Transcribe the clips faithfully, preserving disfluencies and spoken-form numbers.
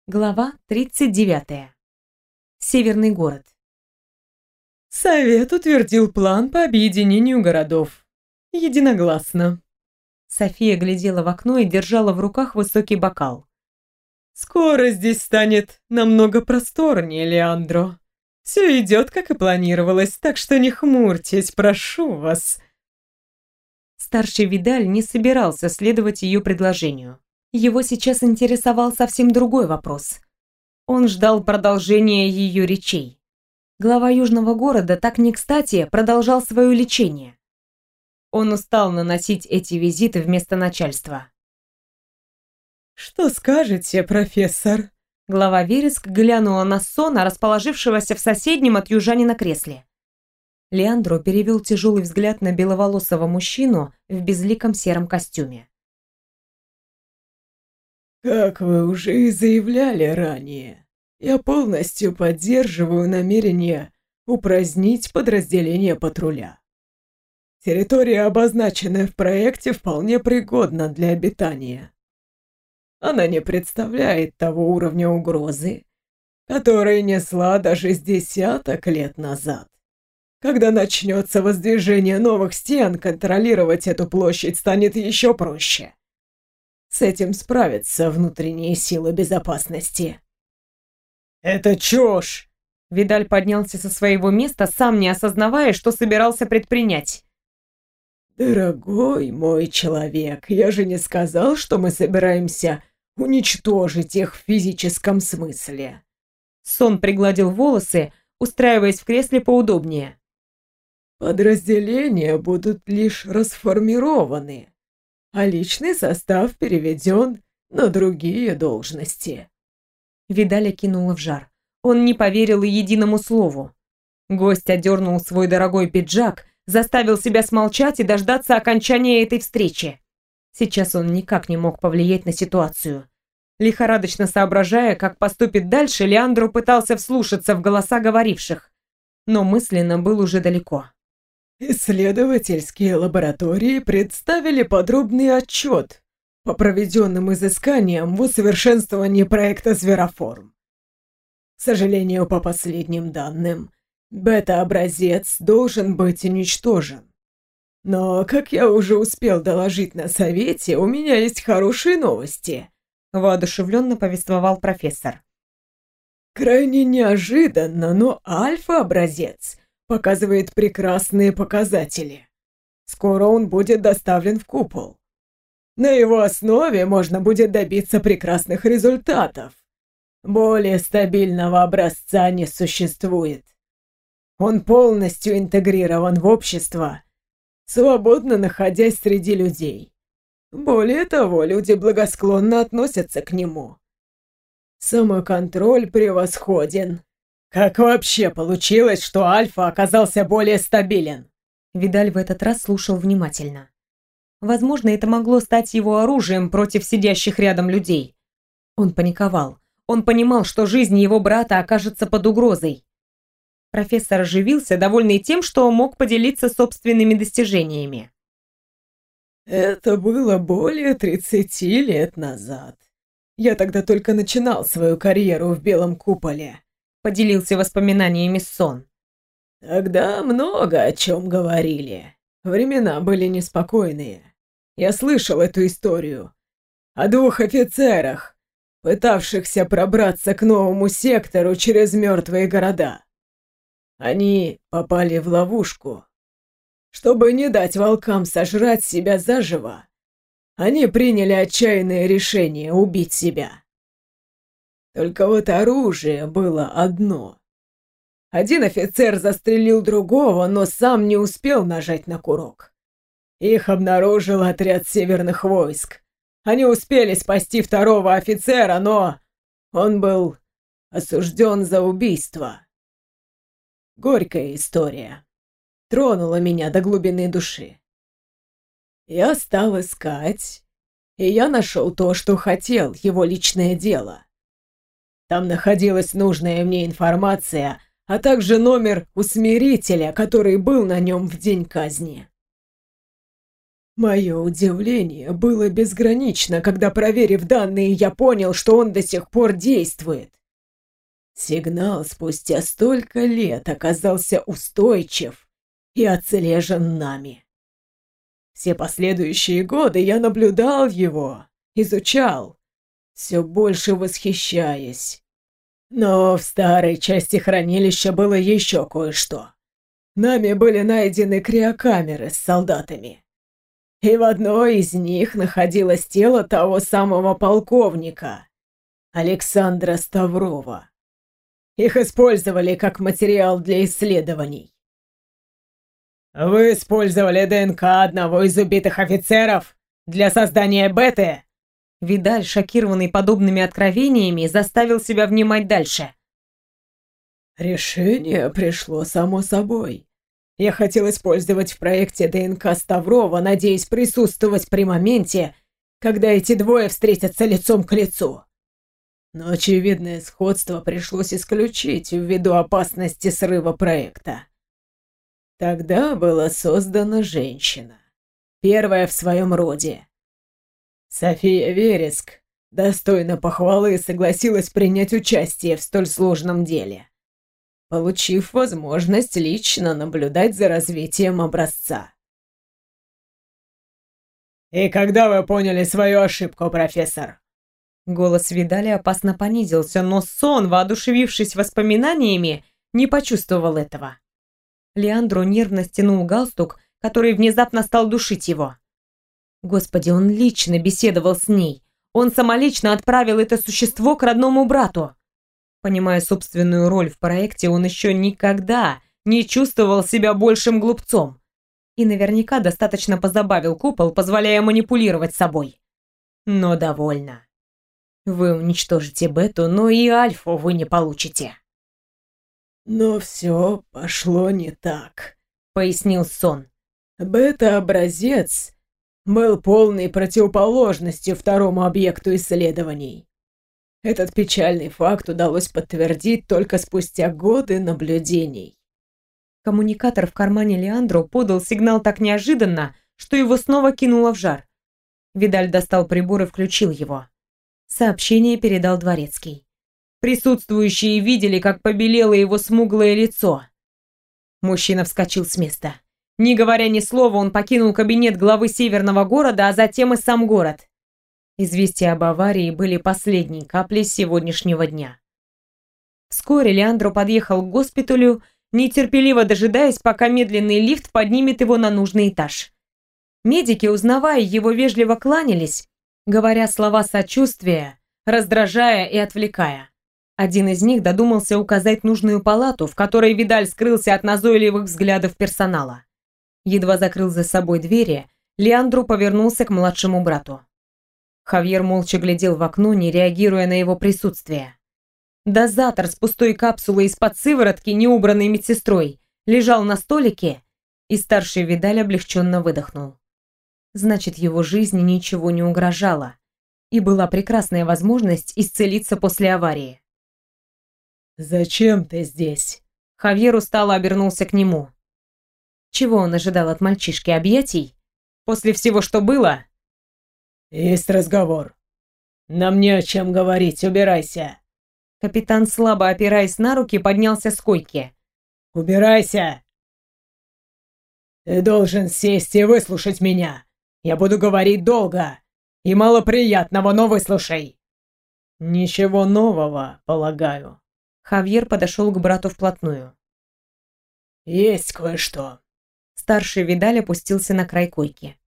Глава тридцать девятая. Северный город. Совет утвердил план по объединению городов. Единогласно. София глядела в окно и держала в руках высокий бокал. Скоро здесь станет намного просторнее, Леандро. Все идет, как и планировалось, так что не хмурьтесь, прошу вас. Старший Видаль не собирался следовать ее предложению. Его сейчас интересовал совсем другой вопрос. Он ждал продолжения ее речей. Глава южного города так не кстати продолжал свое лечение. Он устал наносить эти визиты вместо начальства. «Что скажете, профессор?» Глава Вереск глянула на Сона, расположившегося в соседнем от южанина кресле. Леандро перевел тяжелый взгляд на беловолосого мужчину в безликом сером костюме. Как вы уже и заявляли ранее, я полностью поддерживаю намерение упразднить подразделение патруля. Территория, обозначенная в проекте, вполне пригодна для обитания. Она не представляет того уровня угрозы, который несла даже с десяток лет назад. Когда начнется воздвижение новых стен, контролировать эту площадь станет еще проще. С этим справятся внутренние силы безопасности. «Это чушь!» Видаль поднялся со своего места, сам не осознавая, что собирался предпринять. «Дорогой мой человек, я же не сказал, что мы собираемся уничтожить их в физическом смысле». Сон пригладил волосы, устраиваясь в кресле поудобнее. «Подразделения будут лишь расформированы, а личный состав переведен на другие должности». Видаля кинула в жар. Он не поверил и единому слову. Гость одернул свой дорогой пиджак, заставил себя смолчать и дождаться окончания этой встречи. Сейчас он никак не мог повлиять на ситуацию. Лихорадочно соображая, как поступит дальше, Леандро пытался вслушаться в голоса говоривших, но мысленно был уже далеко. Исследовательские лаборатории представили подробный отчет по проведенным изысканиям в усовершенствовании проекта «Звероформ». К сожалению, по последним данным, бета-образец должен быть уничтожен. Но, как я уже успел доложить на совете, у меня есть хорошие новости, воодушевленно повествовал профессор. Крайне неожиданно, но альфа-образец показывает прекрасные показатели. Скоро он будет доставлен в купол. На его основе можно будет добиться прекрасных результатов. Более стабильного образца не существует. Он полностью интегрирован в общество, свободно находясь среди людей. Более того, люди благосклонно относятся к нему. Самоконтроль превосходен. Как вообще получилось, что Альфа оказался более стабилен? Видаль в этот раз слушал внимательно. Возможно, это могло стать его оружием против сидящих рядом людей. Он паниковал. Он понимал, что жизнь его брата окажется под угрозой. Профессор оживился, довольный тем, что мог поделиться собственными достижениями. Это было более тридцати лет назад. Я тогда только начинал свою карьеру в Белом куполе. Поделился воспоминаниями Сон. Тогда много о чем говорили. Времена были неспокойные. Я слышал эту историю. О двух офицерах, пытавшихся пробраться к новому сектору через мертвые города. Они попали в ловушку. Чтобы не дать волкам сожрать себя заживо, они приняли отчаянное решение убить себя. Только вот оружие было одно. Один офицер застрелил другого, но сам не успел нажать на курок. Их обнаружил отряд северных войск. Они успели спасти второго офицера, но он был осужден за убийство. Горькая история. Тронула меня до глубины души. Я стал искать, и я нашел то, что хотел, его личное дело. Там находилась нужная мне информация, а также номер усмирителя, который был на нем в день казни. Мое удивление было безгранично, когда, проверив данные, я понял, что он до сих пор действует. Сигнал спустя столько лет оказался устойчив и отслежен нами. Все последующие годы я наблюдал его, изучал, все больше восхищаясь. Но в старой части хранилища было еще кое-что. Нами были найдены криокамеры с солдатами. И в одной из них находилось тело того самого полковника, Александра Ставрова. Их использовали как материал для исследований. «Вы использовали ДНК одного из убитых офицеров для создания беты?» Видаль, шокированный подобными откровениями, заставил себя внимать дальше. Решение пришло само собой. Я хотел использовать в проекте ДНК Ставрова, надеясь присутствовать при моменте, когда эти двое встретятся лицом к лицу. Но очевидное сходство пришлось исключить ввиду опасности срыва проекта. Тогда была создана женщина, первая в своем роде. София Вереск достойно похвалы согласилась принять участие в столь сложном деле, получив возможность лично наблюдать за развитием образца. «И когда вы поняли свою ошибку, профессор?» Голос Видаля опасно понизился, но Сон, воодушевившись воспоминаниями, не почувствовал этого. Леандро нервно стянул галстук, который внезапно стал душить его. Господи, он лично беседовал с ней. Он самолично отправил это существо к родному брату. Понимая собственную роль в проекте, он еще никогда не чувствовал себя большим глупцом. И наверняка достаточно позабавил купол, позволяя манипулировать собой. Но довольно. Вы уничтожите Бету, но и Альфу вы не получите. «Но все пошло не так», — пояснил Сон. «Бета-образец был полной противоположностью второму объекту исследований. Этот печальный факт удалось подтвердить только спустя годы наблюдений». Коммуникатор в кармане Леандро подал сигнал так неожиданно, что его снова кинуло в жар. Видаль достал прибор и включил его. Сообщение передал Дворецкий. Присутствующие видели, как побелело его смуглое лицо. Мужчина вскочил с места. Не говоря ни слова, он покинул кабинет главы северного города, а затем и сам город. Известия об аварии были последней каплей сегодняшнего дня. Вскоре Леандро подъехал к госпиталю, нетерпеливо дожидаясь, пока медленный лифт поднимет его на нужный этаж. Медики, узнавая его, вежливо кланялись, говоря слова сочувствия, раздражая и отвлекая. Один из них додумался указать нужную палату, в которой Видаль скрылся от назойливых взглядов персонала. Едва закрыл за собой двери, Леандро повернулся к младшему брату. Хавьер молча глядел в окно, не реагируя на его присутствие. Дозатор с пустой капсулой из-под сыворотки, не убранной медсестрой, лежал на столике, и старший Видаль облегченно выдохнул. Значит, его жизни ничего не угрожало, и была прекрасная возможность исцелиться после аварии. «Зачем ты здесь?» Хавьер устало обернулся к нему. Чего он ожидал от мальчишки, объятий? После всего, что было? «Есть разговор. Нам не о чем говорить, убирайся». Капитан, слабо опираясь на руки, поднялся с койки. «Убирайся! Ты должен сесть и выслушать меня. Я буду говорить долго и мало приятного, но выслушай». «Ничего нового, полагаю». Хавьер подошел к брату вплотную. «Есть кое-что». Старший Видаль опустился на край койки.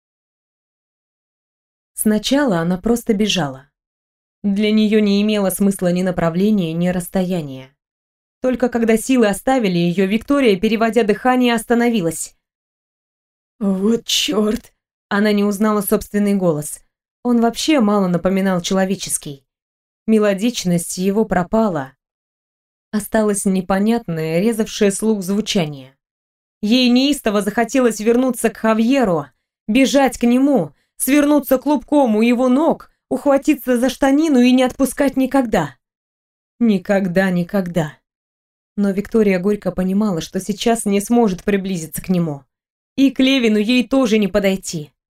Сначала она просто бежала. Для нее не имело смысла ни направления, ни расстояния. Только когда силы оставили ее, Виктория, переводя дыхание, остановилась. «Вот черт!» Она не узнала собственный голос. Он вообще мало напоминал человеческий. Мелодичность его пропала. Осталось непонятное, резавшее слух звучание. Ей неистово захотелось вернуться к Хавьеру, бежать к нему, свернуться клубком у его ног, ухватиться за штанину и не отпускать никогда. Никогда, никогда. Но Виктория горько понимала, что сейчас не сможет приблизиться к нему. И к Левину ей тоже не подойти.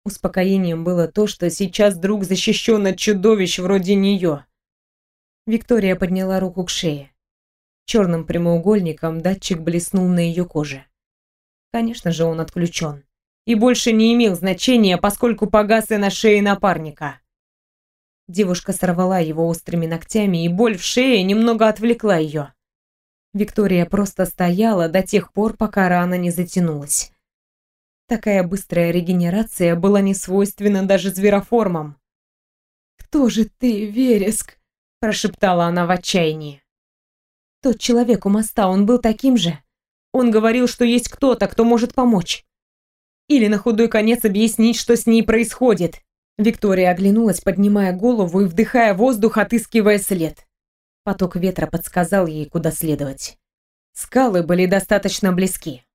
Успокоением было то, что сейчас друг защищен от чудовищ вроде нее. Виктория подняла руку к шее. Черным прямоугольником датчик блеснул на ее коже. Конечно же, он отключен. И больше не имел значения, поскольку погас и на шее напарника. Девушка сорвала его острыми ногтями, и боль в шее немного отвлекла ее. Виктория просто стояла до тех пор, пока рана не затянулась. Такая быстрая регенерация была не свойственна даже звероформам. «Кто же ты, Вереск?» – прошептала она в отчаянии. «Тот человек у моста, он был таким же. Он говорил, что есть кто-то, кто может помочь. Или на худой конец объяснить, что с ней происходит». Виктория оглянулась, поднимая голову и вдыхая воздух, отыскивая след. Поток ветра подсказал ей, куда следовать. Скалы были достаточно близки.